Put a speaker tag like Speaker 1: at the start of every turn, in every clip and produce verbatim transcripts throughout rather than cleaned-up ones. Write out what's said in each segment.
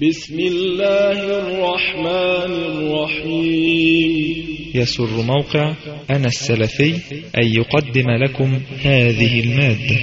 Speaker 1: بسم الله الرحمن الرحيم.
Speaker 2: يسر موقع أنا السلفي أن يقدم لكم هذه المادة.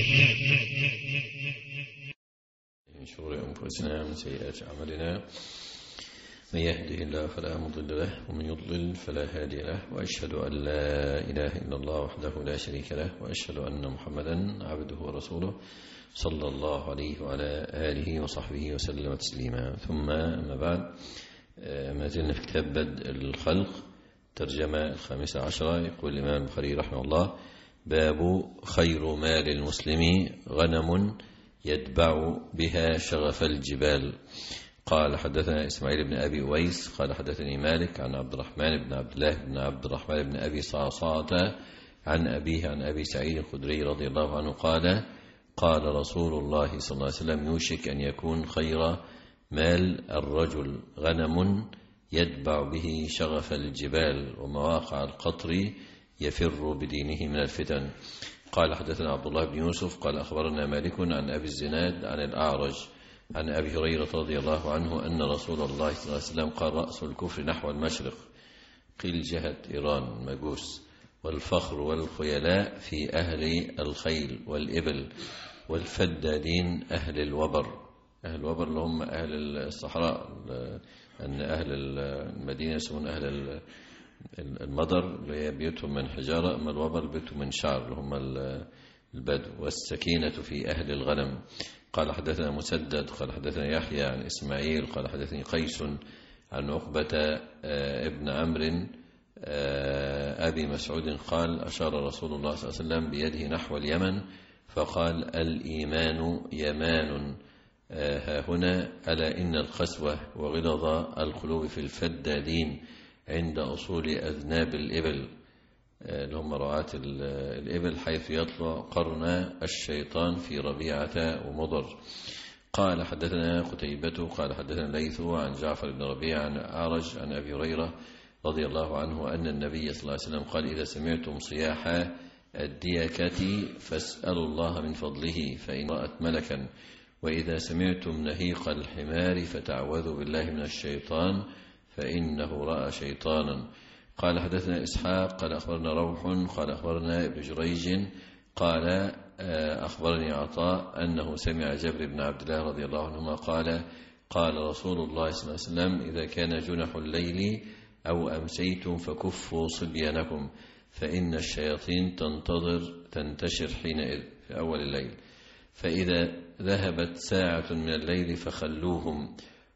Speaker 3: من شرور أنفسنا من سيئات أعمالنا، من يهده الله فلا مضل له ومن يضلل فلا هادي له، وأشهد أن لا إله إلا الله وحده لا شريك له، وأشهد أن محمدا عبده ورسوله صلى الله عليه وعلى آله وصحبه وسلم تسليما. ثم أما بعد، ما زلنا في كتاب بدء الخلق، ترجمة الخامسة عشرة. يقول الإمام البخاري رحمه الله: باب خير مال المسلم غنم يتبع بها شغف الجبال. قال: حدثنا إسماعيل بن أبي أويس قال: حدثني مالك عن عبد الرحمن بن عبد الله بن عبد الرحمن بن أبي صعصعة عن أبيه عن أبي سعيد الخدري رضي الله عنه قال: قال رسول الله صلى الله عليه وسلم: يوشك أن يكون خير مال الرجل غنم يتبع به شغف الجبال ومواقع القطر يفر بدينه من الفتن. قال: حدثنا عبد الله بن يوسف قال: أخبرنا مالك عن أبي الزناد عن الأعرج عن أبي هريرة رضي الله عنه أن رسول الله صلى الله عليه وسلم قال: رأس الكفر نحو المشرق، قيل جهة إيران مجوس، والفخر والخيلاء في أهل الخيل والإبل، والفدادين أهل الوبر. أهل الوبر اللي هم أهل الصحراء، أن أهل المدينة يسمون أهل المضر اللي هي بيوتهم من حجارة، أما الوبر بيوتهم من شعر اللي هم البدو. والسكينة في أهل الغنم. قال: حدثنا مسدد قال: حدثنا يحيى عن إسماعيل قال: حدثني قيس عن عقبة ابن عمرو أبي مسعود قال: أشار رسول الله صلى الله عليه وسلم بيده نحو اليمن فقال: الإيمان يمان ها هنا، ألا إن القسوة وغلظ القلوب في الفدادين عند أصول أذناب الإبل، اللي هم رعاة الإبل، حيث يطلع قرن الشيطان في ربيعة ومضر. قال: حدثنا قتيبة قال: حدثنا ليث عن جعفر بن ربيع عن أعرج عن أبي هريرة رضي الله عنه أن النبي صلى الله عليه وسلم قال: إذا سمعتم صياح الديكة فاسألوا الله من فضله فإن رأت ملكا، وإذا سمعتم نهيق الحمار فتعوذوا بالله من الشيطان فإنه رأى شيطانا. قال: حدثنا إسحاق قال: أخبرنا روح قال: أخبرنا ابن جريج قال: أخبرني عطاء أنه سمع جابر بن عبد الله رضي الله عنهما قال: قال رسول الله صلى الله عليه وسلم: إذا كان جنح الليل أو أمسيتم فكفوا صبيانكم، فإن الشياطين تنتظر تنتشر حينئذ في أول الليل، فإذا ذهبت ساعة من الليل فخلوهم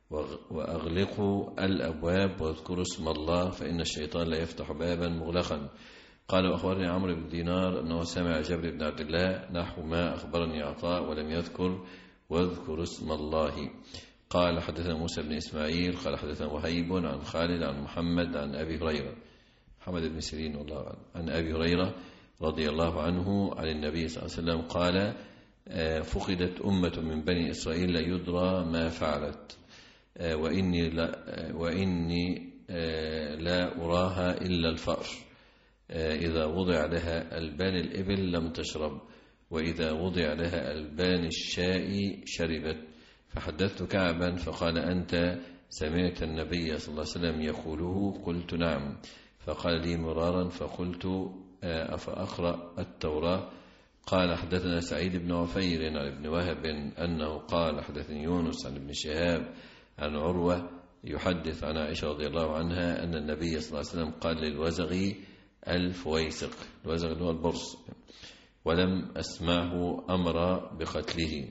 Speaker 3: وأغلقوا الأبواب واذكروا اسم الله، فإن الشيطان لا يفتح بابا مغلقا. قال: وأخبرني عمرو بن دينار أنه سمع جابر بن عبد الله نحو ما أخبرني عطاء ولم يذكر واذكر اسم الله. قال: حدثنا موسى بن إسماعيل قال: حدثنا وهيب عن خالد عن محمد عن أبي هريرة، محمد بن سيرين والله أعلم، عن أبي هريرة رضي الله عنه عن النبي صلى الله عليه وسلم قال: فقدت أمة من بني إسرائيل لا يدرى ما فعلت، وإني لا, وإني لا أراها إلا الفأر، إذا وضع لها ألبان الإبل لم تشرب، وإذا وضع لها ألبان الشاء شربت. فحدثت كعبا فقال: أنت سمعت النبي صلى الله عليه وسلم يقوله؟ قلت: نعم. فقال لي مرارا فقلت: أفأقرأ التوراة؟ قال: حدثنا سعيد بن عفير عن ابن وهب أنه قال: حدثني يونس عن ابن شهاب عن عروة يحدث عن عائشة رضي الله عنها أن النبي صلى الله عليه وسلم قال للوزغ الفويسق، الوزغ اللي هو البرص، ولم أسمعه أمر بقتله.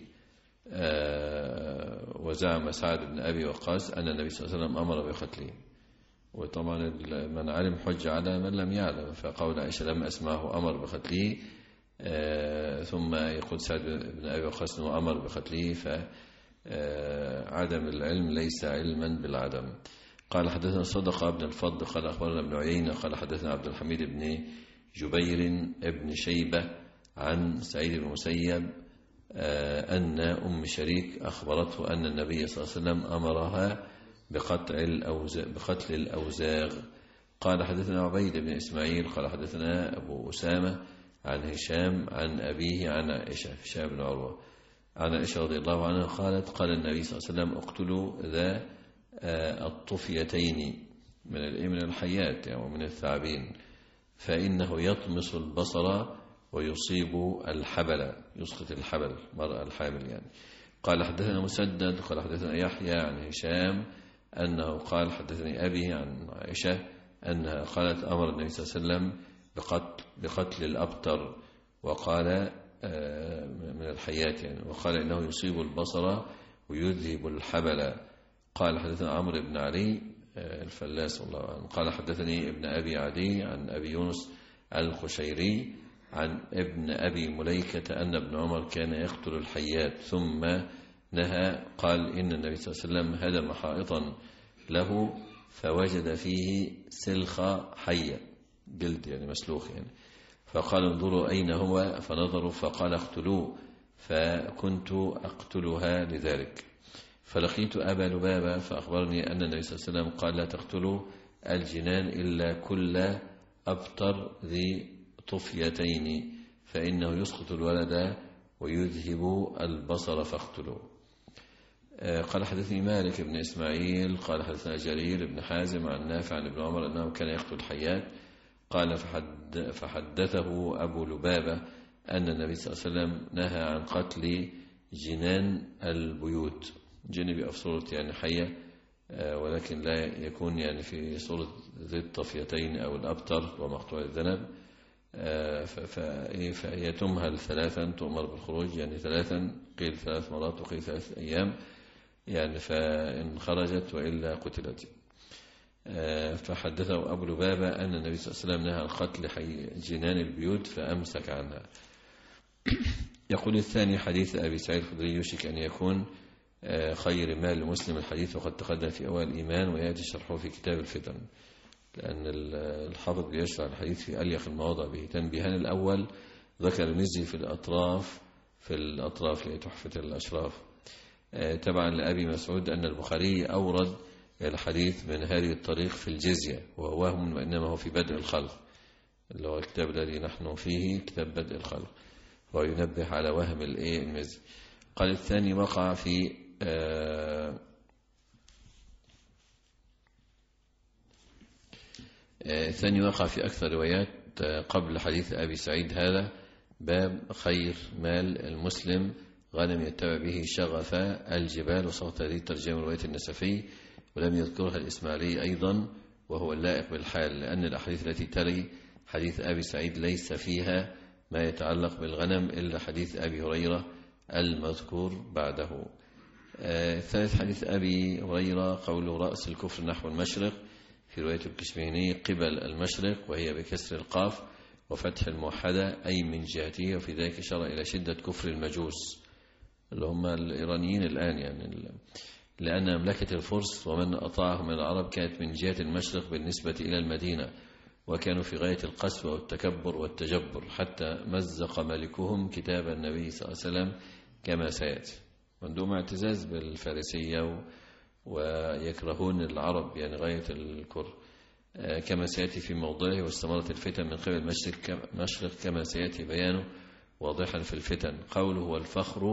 Speaker 3: آه وزعم سعد بن أبي وقاص أن النبي صلى الله عليه وسلم أمر بقتله، وطبعا من علم حج على من لم يعلم، فقول عائشة لم أسمعه أمر بقتله، آه ثم يقول سعد بن أبي وقاص أنه أمر بقتله، فعدم العلم ليس علما بالعدم. قال: حدثنا صدقة بن الفضل قال: أخبرنا ابن عيينة قال: حدثنا عبد الحميد بن جبير ابن شيبة عن سعيد بن المسيب أن أم شريك أخبرته أن النبي صلى الله عليه وسلم أمرها بقتل الأوزاغ, بقتل الأوزاغ. قال: حدثنا عبيد بن إسماعيل قال: حدثنا أبو أسامة عن هشام عن أبيه عن عائشة، هشام بن عروة عن عائشة رضي الله عنها قالت قال النبي صلى الله عليه وسلم اقتلوا ذا الطفيتين من من الحيات يعني ومن الثعابين فإنه يطمس البصر ويصيب الحبل، يسقط الحبل مرأة الحامل يعني. قال حدثنا مسدد قال حدثنا يحيى عن هشام أنه قال حدثني أبي عن عائشة أنها قالت أمر النبي صلى الله عليه وسلم بقتل, بقتل الأبتر وقال من الحيات يعني، وقال إنه يصيب البصر ويذهب الحبل. قال حدثنا عمرو بن علي الفلاس الله عنه قال حدثني ابن أبي عدي عن أبي يونس الخشيري عن ابن أبي مليكة أن ابن عمر كان يقتل الحيات ثم نهى. قال إن النبي صلى الله عليه وسلم هدم حائطا له فوجد فيه سلخ حية جلد يعني مسلوخ يعني، فقال انظروا أين هو فنظروا فقال اقتلوه فكنت أقتلها لذلك. فلقيت أبا لبابة فأخبرني أن النبي صلى الله عليه وسلم قال لا تقتلوا الجنان إلا كل أبتر ذي طفيتين فإنه يسقط الولد ويذهب البصر فاقتلوه. قال حدثني مالك بن إسماعيل قال حدثنا جرير بن حازم عن نافع عن ابن عمر أنه كان يقتل الحيات. قال فحد فحدثه أبو لبابة أن النبي صلى الله عليه وسلم نهى عن قتل جنان البيوت، جن في صورة يعني حية ولكن لا يكون يعني في صورة ذي الطفيتين أو الأبتر ومقطوع الذنب. فهي تمهل ثلاثا تؤمر بالخروج يعني ثلاثا قيل ثلاث مرات وقيل ثلاث أيام يعني، فإن خرجت وإلا قتلت. فحدثه أبو لبابة أن النبي صلى الله عليه وسلم نهى عن قتل جنان البيوت فأمسك عنها. يقول الثاني حديث أبي سعيد الخدري يوشك أن يكون خير مال لمسلم الحديث وقد تقدم في أول الإيمان ويأتي شرحه في كتاب الفتن، لأن الحافظ بيشرح الحديث في أليق المواضع به. تنبيهان الأول ذكر المزي في الأطراف في الأطراف لتحفة الأشراف تبعا لأبي مسعود أن البخاري أورد الحديث من هذه الطريق في الجزية وهو وهم وإنما هو في بدء الخلق اللي هو الكتاب الذي نحن فيه كتاب بدء الخلق، وينبه على وهم المزي. قال الثاني وقع في آه الثاني وقع في أكثر روايات قبل حديث أبي سعيد هذا باب خير مال المسلم غنم يتبع به شغف الجبال، وصوت هذه ترجمة رواية النسفي ولم يذكرها الإسماعيلي أيضا وهو اللائق بالحال، لأن الأحاديث التي تلي حديث أبي سعيد ليس فيها ما يتعلق بالغنم إلا حديث أبي هريرة المذكور بعده. الثالث حديث أبي هريرة قوله رأس الكفر نحو المشرق في رواية الكشميهني قبل المشرق وهي بكسر القاف وفتح الموحدة أي من جهته، وفي ذلك إشارة إلى شدة كفر المجوس اللي هم الإيرانيين الآن يعني، لأن مملكة الفرس ومن أطاعهم من العرب كانت من جهة المشرق بالنسبة إلى المدينة، وكانوا في غاية القسوة والتكبر والتجبر حتى مزق ملكهم كتاب النبي صلى الله عليه وسلم كما سيأتي. عندهم اعتزاز بالفارسية ويكرهون العرب يعني غاية الكره كما سيأتي في موضعه. واستمرت الفتن من قبل المشرق كما سيأتي بيانه واضحا في الفتن. قوله والفخر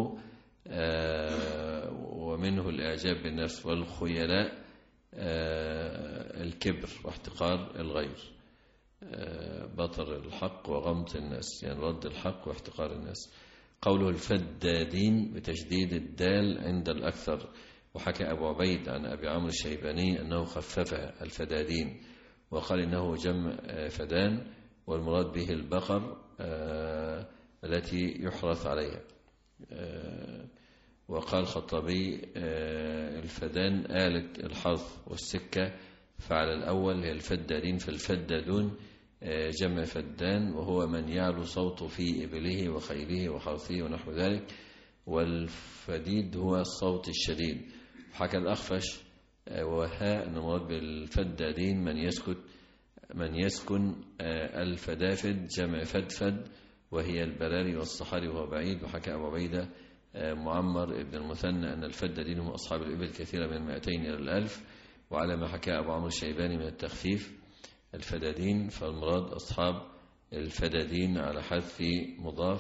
Speaker 3: ومنه الإعجاب بالنفس والخيلاء الكبر واحتقار الغير، بطر الحق وغمط الناس يعني رد الحق واحتقار الناس. قوله الفدادين بتشديد الدال عند الأكثر، وحكى أبو عبيد عن أبي عمرو الشيباني أنه خففها الفدادين وقال إنه جمع فدان والمراد به البقر التي يحرث عليها. وقال خطابي الفدان آلة الحظ والسكة، فعلى الأول هي الفدادين فالفدادون جمع فدان وهو من يعلو صوته في إبله وخيله وحرثه ونحو ذلك، والفديد هو الصوت الشديد. حكى الأخفش وها أن مراد بالفدادين من يسكت من يسكن الفدافد جمع فدفد وهي البراري والصحاري وهو بعيد. وحكى أبو عبيدة معمر ابن المثنى أن الفدادين هم أصحاب الإبل كثيرة من مائتين إلى الألف، وعلى ما حكى أبو عمرو الشيباني من التخفيف الفدادين فالمراد أصحاب الفدادين على حذف مضاف،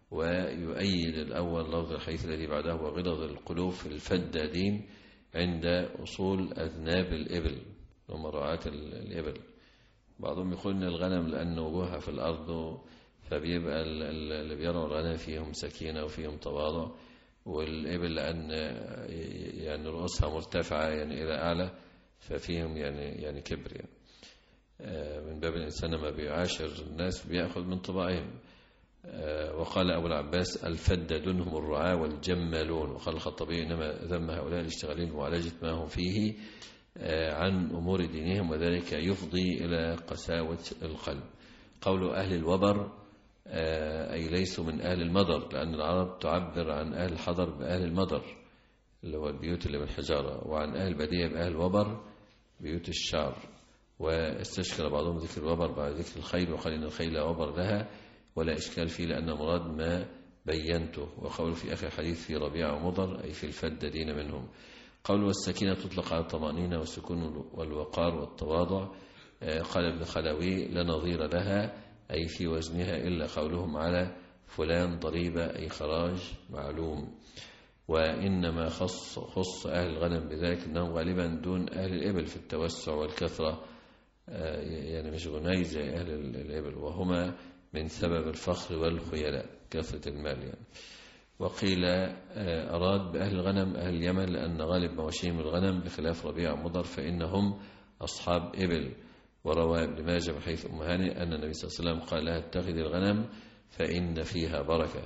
Speaker 3: ويؤيد الأول لفظ الحديث الذي بعده: وغلظ القلوب في الفدادين عند أصول أذناب الإبل ومراعاة الإبل. بعضهم يقول إن الغنم لأن وجوهها في الأرض فبيبقى اللي بيروا الغنم فيهم سكينة وفيهم تواضع، والإبل لأن يعني رؤوسها مرتفعة يعني إلى أعلى ففيهم يعني يعني كبر يعني. من باب الإنسان ما بيعاشر الناس بيأخذ من طباعهم. وقال أبو العباس: الفدادون هم الرعاة والجمالون. وقال الخطابي: إنما ذم هؤلاء الاشتغالين بمعالجة ما هم فيه عن أمور دينهم، وذلك يفضي إلى قساوة القلب. قول أهل الوبر أي ليسوا من أهل المضر، لأن العرب تعبر عن أهل الحضر بأهل المضر اللي هو البيوت اللي بالحجارة، وعن أهل البدية بأهل الوبر بيوت الشعر. واستشكل بعضهم ذكر الوبر بعد ذكر الخيل، وقال إن الخيل وبر لها ولا إشكال فيه لأن مراد ما بينته. وقول في آخر الحديث: في ربيع ومضر أي في الفدادين منهم. قول والسكينة تطلق على الطمأنينة والسكون والوقار والتواضع. قال ابن خلاوي: لا نظير لها أي في وزنها إلا قولهم على فلان ضريبة أي خراج معلوم. وإنما خص, خص أهل الغنم بذلك أنهم غالبا دون أهل الإبل في التوسع والكثرة، يعني مش غني زي أهل الإبل، وهما من سبب الفخر والخيلاء كثرة المال يعني. وقيل أراد بأهل الغنم أهل اليمن لأن غالب مواشيهم الغنم بخلاف ربيع ومضر فإنهم أصحاب إبل. وروى ابن ماجه من حديث أم هانئ أن النبي صلى الله عليه وسلم قال لها: اتخذي الغنم فإن فيها بركة.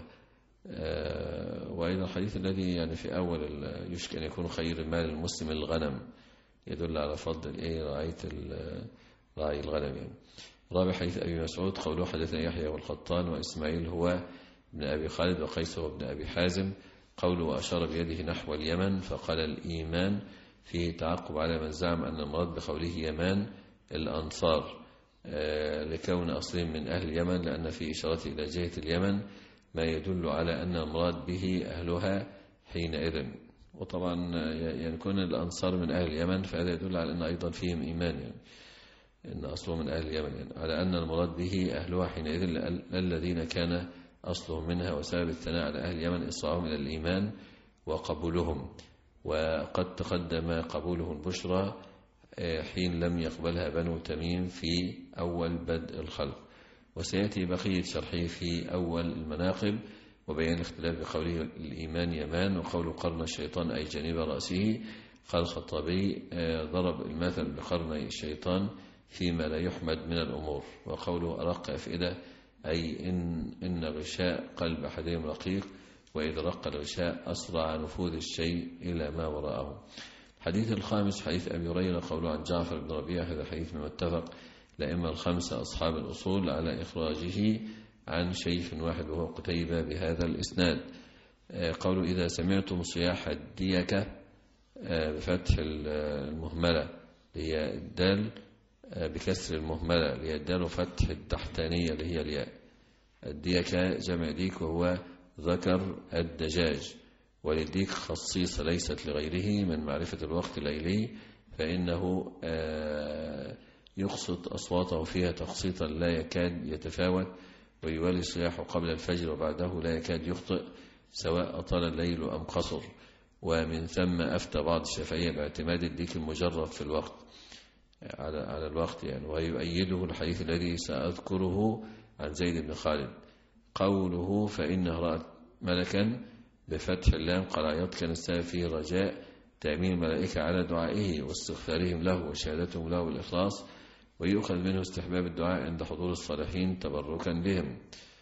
Speaker 3: وأيضا الحديث الذي يعني في أول يشك أن يكون خير المال المسلم الغنم يدل على فضل إيه رعاية راعي الغنم يعني. رابع حديث أبي مسعود قوله: حدثنا يحيى والقطان وإسماعيل هو ابن أبي خالد وقيس هو ابن أبي حازم. قوله: وأشار بيده نحو اليمن فقال الإيمان، فيه تعقب على من زعم أن المراد بقوله يمان الأنصار لكون أصلهم من أهل اليمن، لأن في إشارة إلى جهة اليمن ما يدل على أن المراد به أهلها حينئذ. وطبعا يعني كون الأنصار من أهل اليمن فهذا يدل على أن أيضا فيهم إيمان يعني، إن أصله من أهل اليمن يعني، على أن المراد به أهلها حينئذ الذين كان أصلهم منها، وسبب الثناء على أهل اليمن إصرارهم إلى الإيمان وقبولهم. وقد تقدم قبوله البشرى حين لم يقبلها بنو تميم في أول بدء الخلق، وسيأتي بقية شرحه في أول المناقب وبيان الاختلاف بقوله الإيمان يمان وقول قرن الشيطان أي جانب رأسه. قال الخطابي: ضرب المثل بقرن الشيطان فيما لا يحمد من الأمور. وقوله أرق أفئدة أي إن, إن غشاء قلب أحدهم رقيق، وإذا رق الغشاء أسرع نفوذ الشيء إلى ما وراءه. الحديث الخامس حديث أبي هريرة قوله عن جعفر بن ربيعة، هذا حديث متفق الأئمة الخمسة أصحاب الأصول على إخراجه عن شيخ واحد وهو قتيبة بهذا الإسناد. قوله: إذا سمعتم صياح الديكة بفتح المهملة هي الدال بكسر المهملة اللي هي الدال وفتح التحتانية اللي هي الياء. الديكة جمع ديك وهو ذكر الدجاج، وللديك خصيصة ليست لغيره من معرفة الوقت الليلي، فإنه يقصد أصواته فيها تقسيطا لا يكاد يتفاوت، ويولي صياحه قبل الفجر وبعده لا يكاد يخطئ سواء أطال الليل أم قصر. ومن ثم أفتى بعض الشافعية باعتماد الديك المجرد في الوقت على على الوقت يعني. ويؤيده الحديث الذي سأذكره عن زيد بن خالد قوله: فإنها رأت ملكا بفتح اللام. قال عياض: كان السبب فيه رجاء تأمين الملائكة على دعائه واستغفارهم له وشهادتهم له بالإخلاص، ويؤخذ منه استحباب الدعاء عند حضور الصالحين تبركا بهم.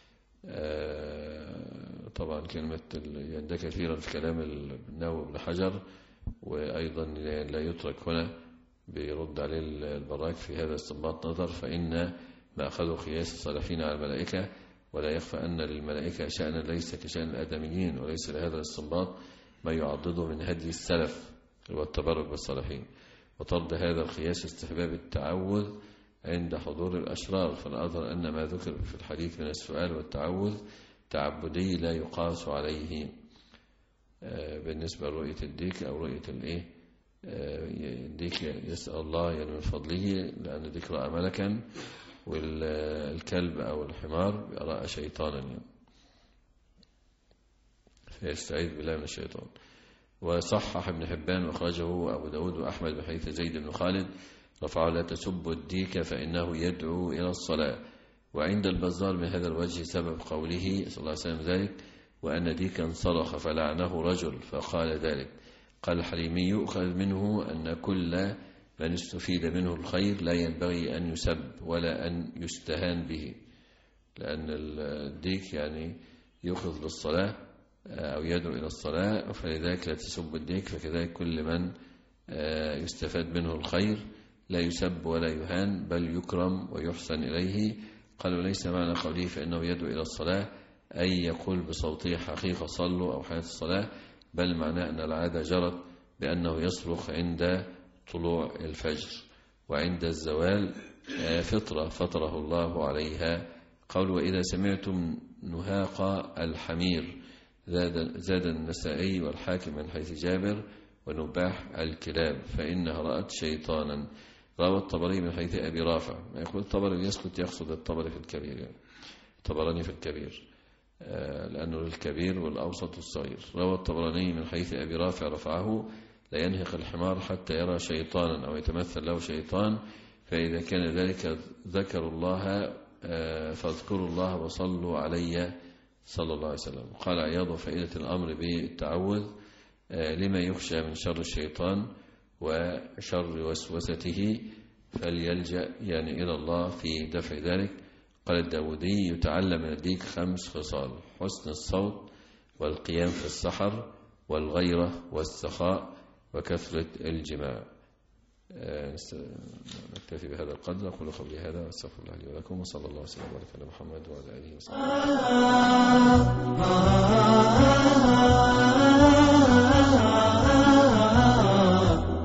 Speaker 3: طبعا كلمة ده كثيرا في كلام النووي بن حجر، وأيضا لا يترك هنا، بيرد عليه البراك في هذا استنباط نظر: فإن ما أخذوا قياس الصالحين على الملائكة، ولا يخفى أن للملائكة شأنا ليس كشأن الآدميين، وليس لهذا الاستنباط ما يعضده من هدي السلف والتبرك بالصالحين. وطرد هذا القياس استحباب التعوذ عند حضور الأشرار، فالأظهر أن ما ذكر في الحديث من السؤال والتعوذ تعبدي لا يقاس عليه بالنسبة لرؤية الديك أو رؤية الإيه الديك يسأل الله يعني من فضله، لأن الديك رأى ملكا، والكلب أو الحمار رأى شيطانا يعني. فيستعيذ بالله من الشيطان. وصحح ابن حبان وأخرجه أبو داود وأحمد بحديث زيد بن خالد رفعه: لا تسبوا الديك فإنه يدعو إلى الصلاة. وعند البزار من هذا الوجه سبب قوله صلى الله عليه وسلم ذلك: وأن ديكا صرخ فلعنه رجل فقال ذلك. قال الحليمي: يؤخذ منه أن كل من استفيد منه الخير لا ينبغي أن يسب ولا أن يستهان به، لأن الديك يعني يؤخذ للصلاة أو يدعو إلى الصلاة، فلذلك لا تسب الديك. فكذلك كل من يستفاد منه الخير لا يسب ولا يهان، بل يكرم ويحسن إليه. قال: وليس معنى قوله فإنه يدعو إلى الصلاة أي يقول بصوته حقيقة صلوا أو حياة الصلاة، بل معناه أن العادة جرت بأنه يصرخ عند طلوع الفجر وعند الزوال فطرة فطره الله عليها. قول: وإذا سمعتم نهاق الحمير. زاد, زاد النسائي والحاكم من حيث جابر: ونباح الكلاب فإنها رأت شيطانا. روى الطبري من حيث أبي رافع. ما يقول الطبري يسكت يقصد الطبري في الكبير، يعني الطبراني في الكبير، لأنه الكبير والأوسط والصغير. روى الطبراني من حيث أبي رافع رفعه: لا ينهق الحمار حتى يرى شيطانا أو يتمثل له شيطان، فإذا كان ذلك ذكروا الله فاذكروا الله وصلوا علي صلى الله عليه وسلم. قال عياض: فائدة الأمر بالتعوذ لما يخشى من شر الشيطان وشر وسوسته فليلجأ يعني إلى الله في دفع ذلك. قال الداودي: يتعلم من الديك خمس خصال: حسن الصوت، والقيام في السحر، والغيرة، والسخاء، وكثرة الجماع. نكتفي بهذا القدر. أقول قولي هذا واستغفر الله لي ولكم، وصلى الله وسلم وبارك على محمد وعلى آله وصحبه.